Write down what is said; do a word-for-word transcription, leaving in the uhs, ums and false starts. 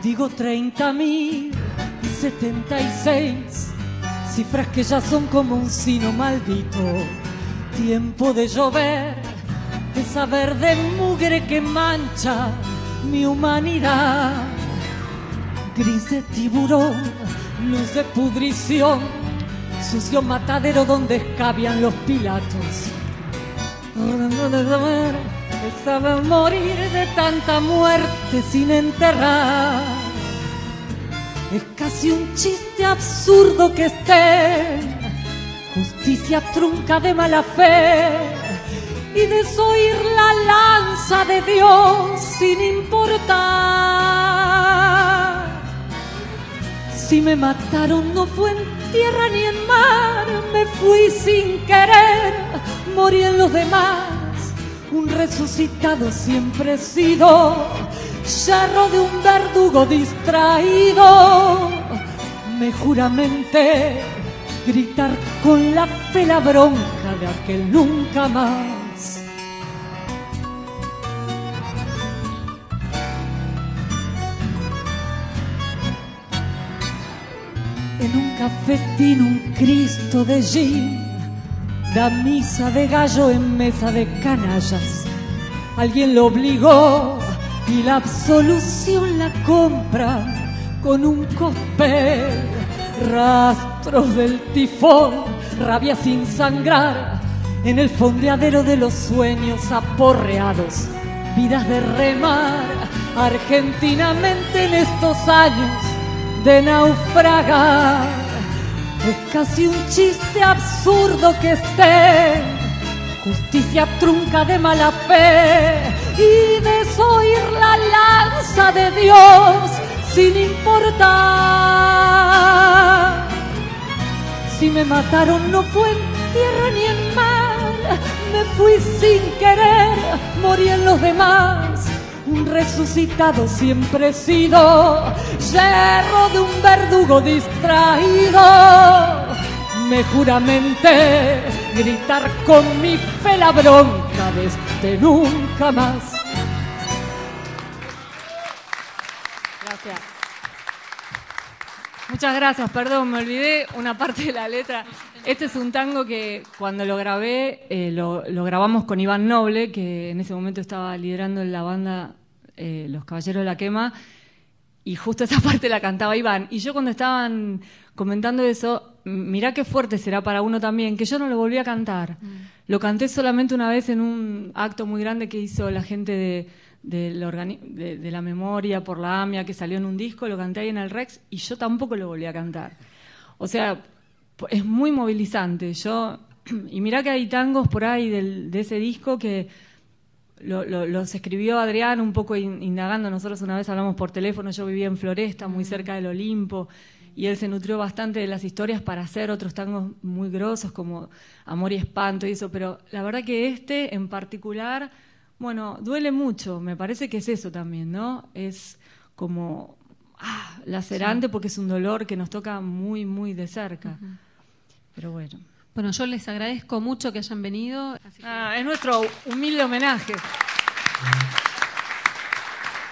Digo treinta mil y setenta y seis, cifras que ya son como un sino maldito. Tiempo de llover, de saber de mugre que mancha mi humanidad. Gris de tiburón, luz de pudrición, sucio matadero donde escabian los pilatos. El saber morir de tanta muerte sin enterrar. Es casi un chiste absurdo que esté justicia trunca de mala fe y desoír la lanza de Dios sin importar. Si me mataron no fue en tierra ni en mar, me fui sin querer, morí en los demás. Un resucitado siempre he sido, yerro de un verdugo distraído. Me juramenté gritar con la fe la bronca de aquel nunca más. En un cafetín un Cristo de gin da misa de gallo en mesa de canallas. Alguien lo obligó y la absolución la compra con un cóctel. Rastros del tifón, rabia sin sangrar, en el fondeadero de los sueños aporreados. Vidas de remar argentinamente en estos años de naufragar. Es casi un chiste absurdo que esté justicia trunca de mala fe y desoír la lanza de Dios sin importar. Si me mataron no fue en tierra ni en mar, me fui sin querer, morí en los demás. Un resucitado siempre he sido, yerro de un verdugo distraído. Me juramenté gritar con mi fe la bronca de este nunca más. Gracias. Muchas gracias, perdón, me olvidé una parte de la letra. Este es un tango que cuando lo grabé, eh, lo, lo grabamos con Iván Noble, que en ese momento estaba liderando la banda eh, Los Caballeros de la Quema, y justo esa parte la cantaba Iván. Y yo cuando estaban comentando eso, mirá qué fuerte será para uno también, que yo no lo volví a cantar. Mm. Lo canté solamente una vez en un acto muy grande que hizo la gente de... De la, de, de la memoria por la AMIA, que salió en un disco, lo canté ahí en el Rex y yo tampoco lo volví a cantar. O sea, es muy movilizante. Yo, y mirá que hay tangos por ahí del, de ese disco que lo, lo, los escribió Adrián un poco indagando. Nosotros una vez hablamos por teléfono, yo vivía en Floresta, muy cerca del Olimpo, y él se nutrió bastante de las historias para hacer otros tangos muy grosos como Amor y Espanto y eso, pero la verdad que este en particular... Bueno, duele mucho, me parece que es eso también, ¿no? Es como ah, lacerante, sí, porque es un dolor que nos toca muy, muy de cerca. Uh-huh. Pero bueno. Bueno, yo les agradezco mucho que hayan venido. Así que... Ah, es nuestro humilde homenaje.